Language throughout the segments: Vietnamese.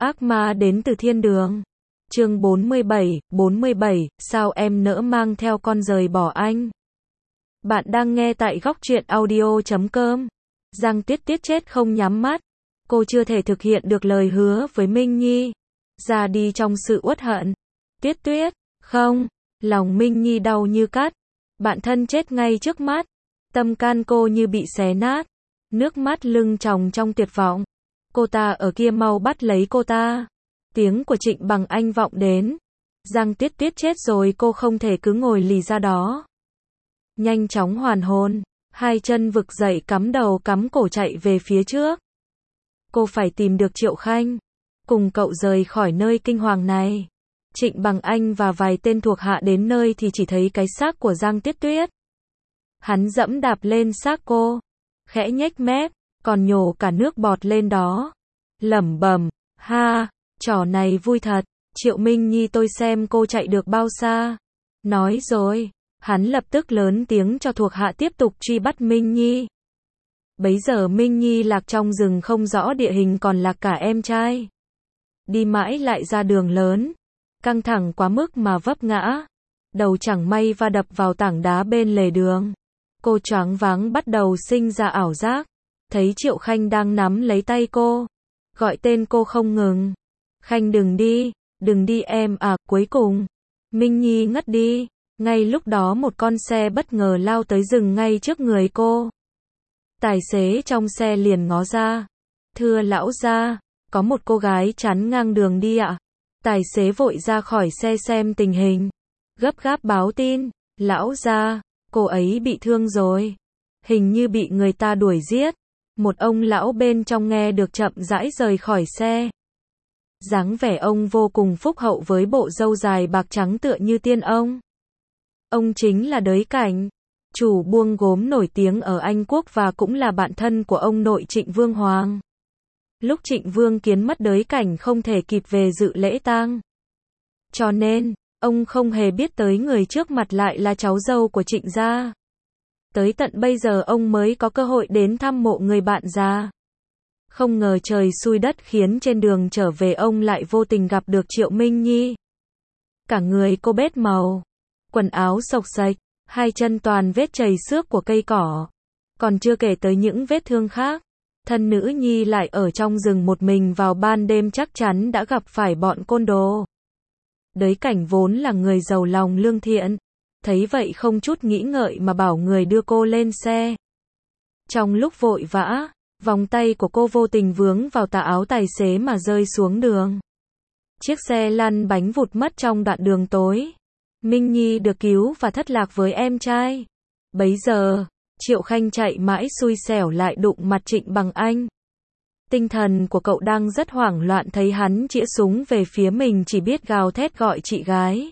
Ác ma đến từ thiên đường. Chương 47, sao em nỡ mang theo con rời bỏ anh? Bạn đang nghe tại góc truyện audio.com. Giang Tuyết Tuyết chết không nhắm mắt. Cô chưa thể thực hiện được lời hứa với Minh Nhi. Ra đi trong sự uất hận. Tuyết Tuyết, không. Lòng Minh Nhi đau như cắt. Bạn thân chết ngay trước mắt. Tâm can cô như bị xé nát. Nước mắt lưng tròng trong tuyệt vọng. Cô ta ở kia, mau bắt lấy cô ta. Tiếng của Trịnh Bằng Anh vọng đến. Giang Tuyết Tuyết chết rồi, cô không thể cứ ngồi lì ra đó. Nhanh chóng hoàn hồn, hai chân vực dậy, cắm đầu cắm cổ chạy về phía trước. Cô phải tìm được Triệu Khanh, cùng cậu rời khỏi nơi kinh hoàng này. Trịnh Bằng Anh và vài tên thuộc hạ đến nơi thì chỉ thấy cái xác của Giang Tuyết Tuyết. Hắn dẫm đạp lên xác cô, khẽ nhếch mép, còn nhổ cả nước bọt lên đó. Lẩm bẩm, ha, trò này vui thật, Triệu Minh Nhi tôi xem cô chạy được bao xa. Nói rồi, hắn lập tức lớn tiếng cho thuộc hạ tiếp tục truy bắt Minh Nhi. Bấy giờ Minh Nhi lạc trong rừng không rõ địa hình, còn lạc cả em trai. Đi mãi lại ra đường lớn, căng thẳng quá mức mà vấp ngã. Đầu chẳng may va đập vào tảng đá bên lề đường. Cô choáng váng bắt đầu sinh ra ảo giác. Thấy Triệu Khanh đang nắm lấy tay cô, gọi tên cô không ngừng. Khanh đừng đi em à. Cuối cùng, Minh Nhi ngất đi. Ngay lúc đó một con xe bất ngờ lao tới dừng ngay trước người cô. Tài xế trong xe liền ngó ra. Thưa lão gia, có một cô gái chắn ngang đường đi ạ. Tài xế vội ra khỏi xe xem tình hình. Gấp gáp báo tin, lão gia, cô ấy bị thương rồi. Hình như bị người ta đuổi giết. Một ông lão bên trong nghe được chậm rãi rời khỏi xe. Dáng vẻ ông vô cùng phúc hậu với bộ râu dài bạc trắng tựa như tiên ông. Ông chính là Đới Cảnh, chủ buôn gốm nổi tiếng ở Anh Quốc và cũng là bạn thân của ông nội Trịnh Vương Hoàng. Lúc Trịnh Vương Kiến mất, Đới Cảnh không thể kịp về dự lễ tang. Cho nên, ông không hề biết tới người trước mặt lại là cháu dâu của Trịnh gia. Tới tận bây giờ ông mới có cơ hội đến thăm mộ người bạn già. Không ngờ trời xui đất khiến trên đường trở về ông lại vô tình gặp được Triệu Minh Nhi. Cả người cô bết màu, quần áo xộc xệch, hai chân toàn vết chầy xước của cây cỏ. Còn chưa kể tới những vết thương khác, thân nữ nhi lại ở trong rừng một mình vào ban đêm, chắc chắn đã gặp phải bọn côn đồ. Đới Cảnh vốn là người giàu lòng lương thiện, thấy vậy không chút nghĩ ngợi mà bảo người đưa cô lên xe. Trong lúc vội vã, vòng tay của cô vô tình vướng vào tà áo tài xế mà rơi xuống đường. Chiếc xe lăn bánh vụt mất trong đoạn đường tối. Minh Nhi được cứu và thất lạc với em trai. Bấy giờ, Triệu Khanh chạy mãi xui xẻo lại đụng mặt Trịnh Bằng Anh. Tinh thần của cậu đang rất hoảng loạn, thấy hắn chĩa súng về phía mình chỉ biết gào thét gọi chị gái.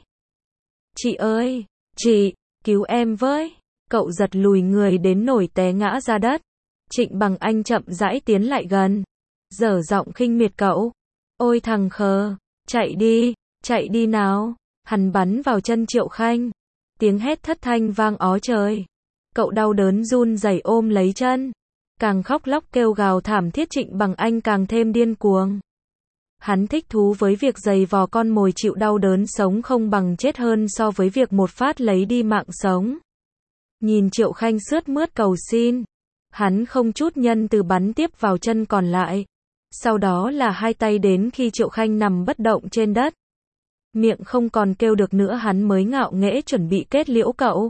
Chị ơi, chị, cứu em với. Cậu giật lùi người đến nổi té ngã ra đất. Trịnh Bằng Anh chậm rãi tiến lại gần, dở giọng khinh miệt cậu. Ôi thằng khờ, chạy đi nào. Hắn bắn vào chân Triệu Khanh. Tiếng hét thất thanh vang ó trời. Cậu đau đớn run rẩy ôm lấy chân. Càng khóc lóc kêu gào thảm thiết, Trịnh Bằng Anh càng thêm điên cuồng. Hắn thích thú với việc giày vò con mồi chịu đau đớn sống không bằng chết hơn so với việc một phát lấy đi mạng sống. Nhìn Triệu Khanh sướt mướt cầu xin, hắn không chút nhân từ bắn tiếp vào chân còn lại. Sau đó là hai tay đến khi Triệu Khanh nằm bất động trên đất. Miệng không còn kêu được nữa, hắn mới ngạo nghễ chuẩn bị kết liễu cậu.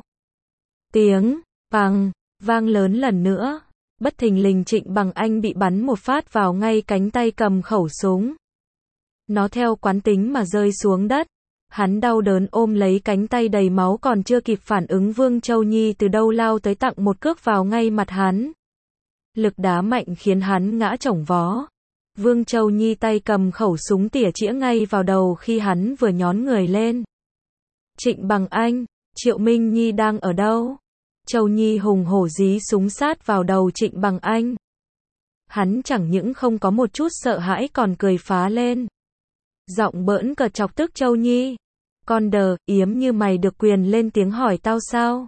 Tiếng bằng vang lớn lần nữa. Bất thình lình Trịnh Bằng Anh bị bắn một phát vào ngay cánh tay cầm khẩu súng. Nó theo quán tính mà rơi xuống đất. Hắn đau đớn ôm lấy cánh tay đầy máu, còn chưa kịp phản ứng Vương Châu Nhi từ đâu lao tới tặng một cước vào ngay mặt hắn. Lực đá mạnh khiến hắn ngã chổng vó. Vương Châu Nhi tay cầm khẩu súng tỉa chĩa ngay vào đầu khi hắn vừa nhón người lên. Trịnh Bằng Anh, Triệu Minh Nhi đang ở đâu? Châu Nhi hùng hổ dí súng sát vào đầu Trịnh Bằng Anh. Hắn chẳng những không có một chút sợ hãi còn cười phá lên. Giọng bỡn cợt chọc tức Châu Nhi. Con đờ, yếm như mày được quyền lên tiếng hỏi tao sao?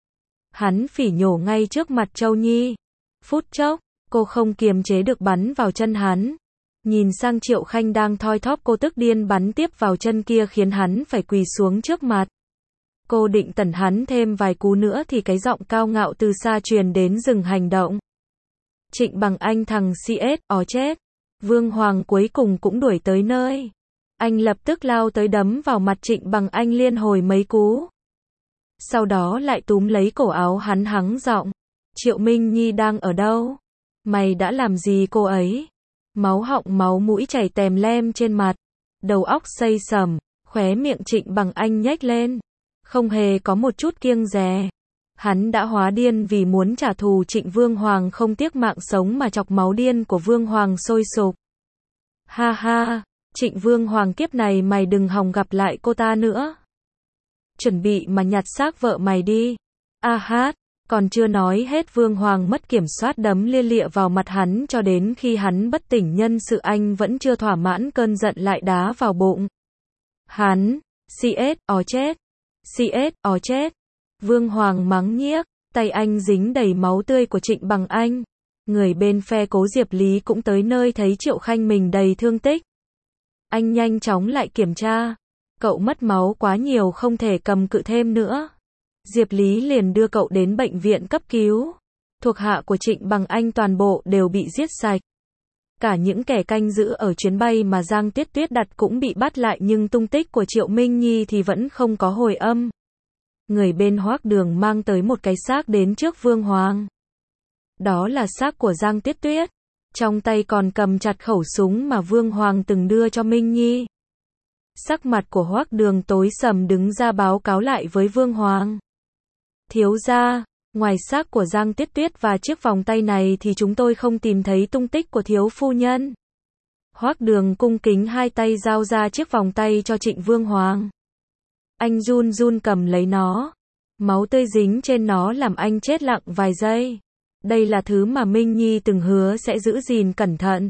Hắn phỉ nhổ ngay trước mặt Châu Nhi. Phút chốc, cô không kiềm chế được bắn vào chân hắn. Nhìn sang Triệu Khanh đang thoi thóp cô tức điên bắn tiếp vào chân kia khiến hắn phải quỳ xuống trước mặt. Cô định tẩn hắn thêm vài cú nữa thì cái giọng cao ngạo từ xa truyền đến dừng hành động. Trịnh Bằng Anh thằng CS, chết. Vương Hoàng cuối cùng cũng đuổi tới nơi. Anh lập tức lao tới đấm vào mặt Trịnh Bằng Anh liên hồi mấy cú. Sau đó lại túm lấy cổ áo hắn hắng giọng. Triệu Minh Nhi đang ở đâu? Mày đã làm gì cô ấy? Máu họng máu mũi chảy tèm lem trên mặt. Đầu óc xây sầm, khóe miệng Trịnh Bằng Anh nhếch lên. Không hề có một chút kiêng dè. Hắn đã hóa điên vì muốn trả thù Trịnh Vương Hoàng không tiếc mạng sống mà chọc máu điên của Vương Hoàng sôi sục. Ha ha, Trịnh Vương Hoàng kiếp này mày đừng hòng gặp lại cô ta nữa. Chuẩn bị mà nhặt xác vợ mày đi. Còn chưa nói hết Vương Hoàng mất kiểm soát đấm lia lịa vào mặt hắn cho đến khi hắn bất tỉnh nhân sự anh vẫn chưa thỏa mãn cơn giận lại đá vào bụng. Hắn, CS, chết. CS, chết. Vương Hoàng mắng nhiếc, tay anh dính đầy máu tươi của Trịnh Bằng Anh. Người bên phe Cố Diệp Lý cũng tới nơi thấy Triệu Khanh mình đầy thương tích. Anh nhanh chóng lại kiểm tra. Cậu mất máu quá nhiều không thể cầm cự thêm nữa. Diệp Lý liền đưa cậu đến bệnh viện cấp cứu. Thuộc hạ của Trịnh Bằng Anh toàn bộ đều bị giết sạch. Cả những kẻ canh giữ ở chuyến bay mà Giang Tuyết Tuyết đặt cũng bị bắt lại nhưng tung tích của Triệu Minh Nhi thì vẫn không có hồi âm. Người bên Hoắc Đường mang tới một cái xác đến trước Vương Hoàng. Đó là xác của Giang Tuyết Tuyết. Trong tay còn cầm chặt khẩu súng mà Vương Hoàng từng đưa cho Minh Nhi. Sắc mặt của Hoắc Đường tối sầm đứng ra báo cáo lại với Vương Hoàng. Thiếu gia, ngoài xác của Giang Tuyết Tuyết và chiếc vòng tay này thì chúng tôi không tìm thấy tung tích của thiếu phu nhân. Hoắc Đường cung kính hai tay giao ra chiếc vòng tay cho Trịnh Vương Hoàng. Anh run run cầm lấy nó. Máu tươi dính trên nó làm anh chết lặng vài giây. Đây là thứ mà Minh Nhi từng hứa sẽ giữ gìn cẩn thận.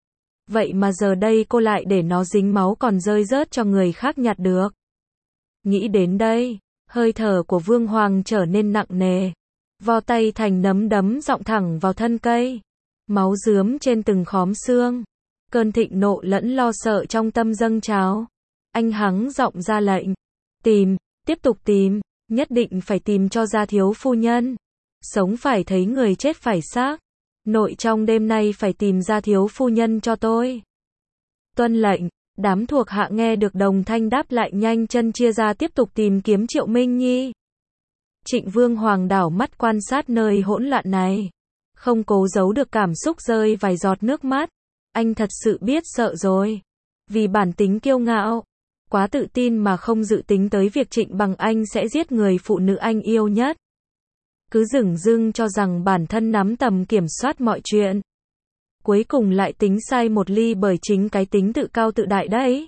Vậy mà giờ đây cô lại để nó dính máu còn rơi rớt cho người khác nhặt được. Nghĩ đến đây, hơi thở của Vương Hoàng trở nên nặng nề. Vo tay thành nắm đấm giọng thẳng vào thân cây. Máu rướm trên từng khóm xương. Cơn thịnh nộ lẫn lo sợ trong tâm dâng trào. Anh hắng giọng ra lệnh. Tìm, tiếp tục tìm, nhất định phải tìm cho ra thiếu phu nhân. Sống phải thấy người chết phải xác. Nội trong đêm nay phải tìm ra thiếu phu nhân cho tôi. Tuân lệnh, đám thuộc hạ nghe được đồng thanh đáp lại nhanh chân chia ra tiếp tục tìm kiếm Triệu Minh Nhi. Trịnh Vương Hoàng đảo mắt quan sát nơi hỗn loạn này. Không cố giấu được cảm xúc rơi vài giọt nước mắt. Anh thật sự biết sợ rồi. Vì bản tính kiêu ngạo. Quá tự tin mà không dự tính tới việc Trịnh Bằng Anh sẽ giết người phụ nữ anh yêu nhất. Cứ dửng dưng cho rằng bản thân nắm tầm kiểm soát mọi chuyện. Cuối cùng lại tính sai một ly bởi chính cái tính tự cao tự đại đấy.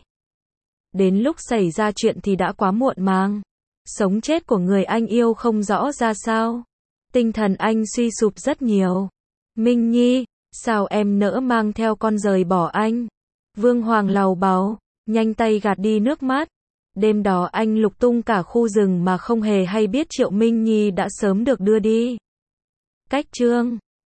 Đến lúc xảy ra chuyện thì đã quá muộn màng. Sống chết của người anh yêu không rõ ra sao. Tinh thần anh suy sụp rất nhiều. Minh Nhi, sao em nỡ mang theo con rời bỏ anh? Vương Hoàng lầu bầu, nhanh tay gạt đi nước mắt. Đêm đó anh lục tung cả khu rừng mà không hề hay biết Triệu Minh Nhi đã sớm được đưa đi. Cách chương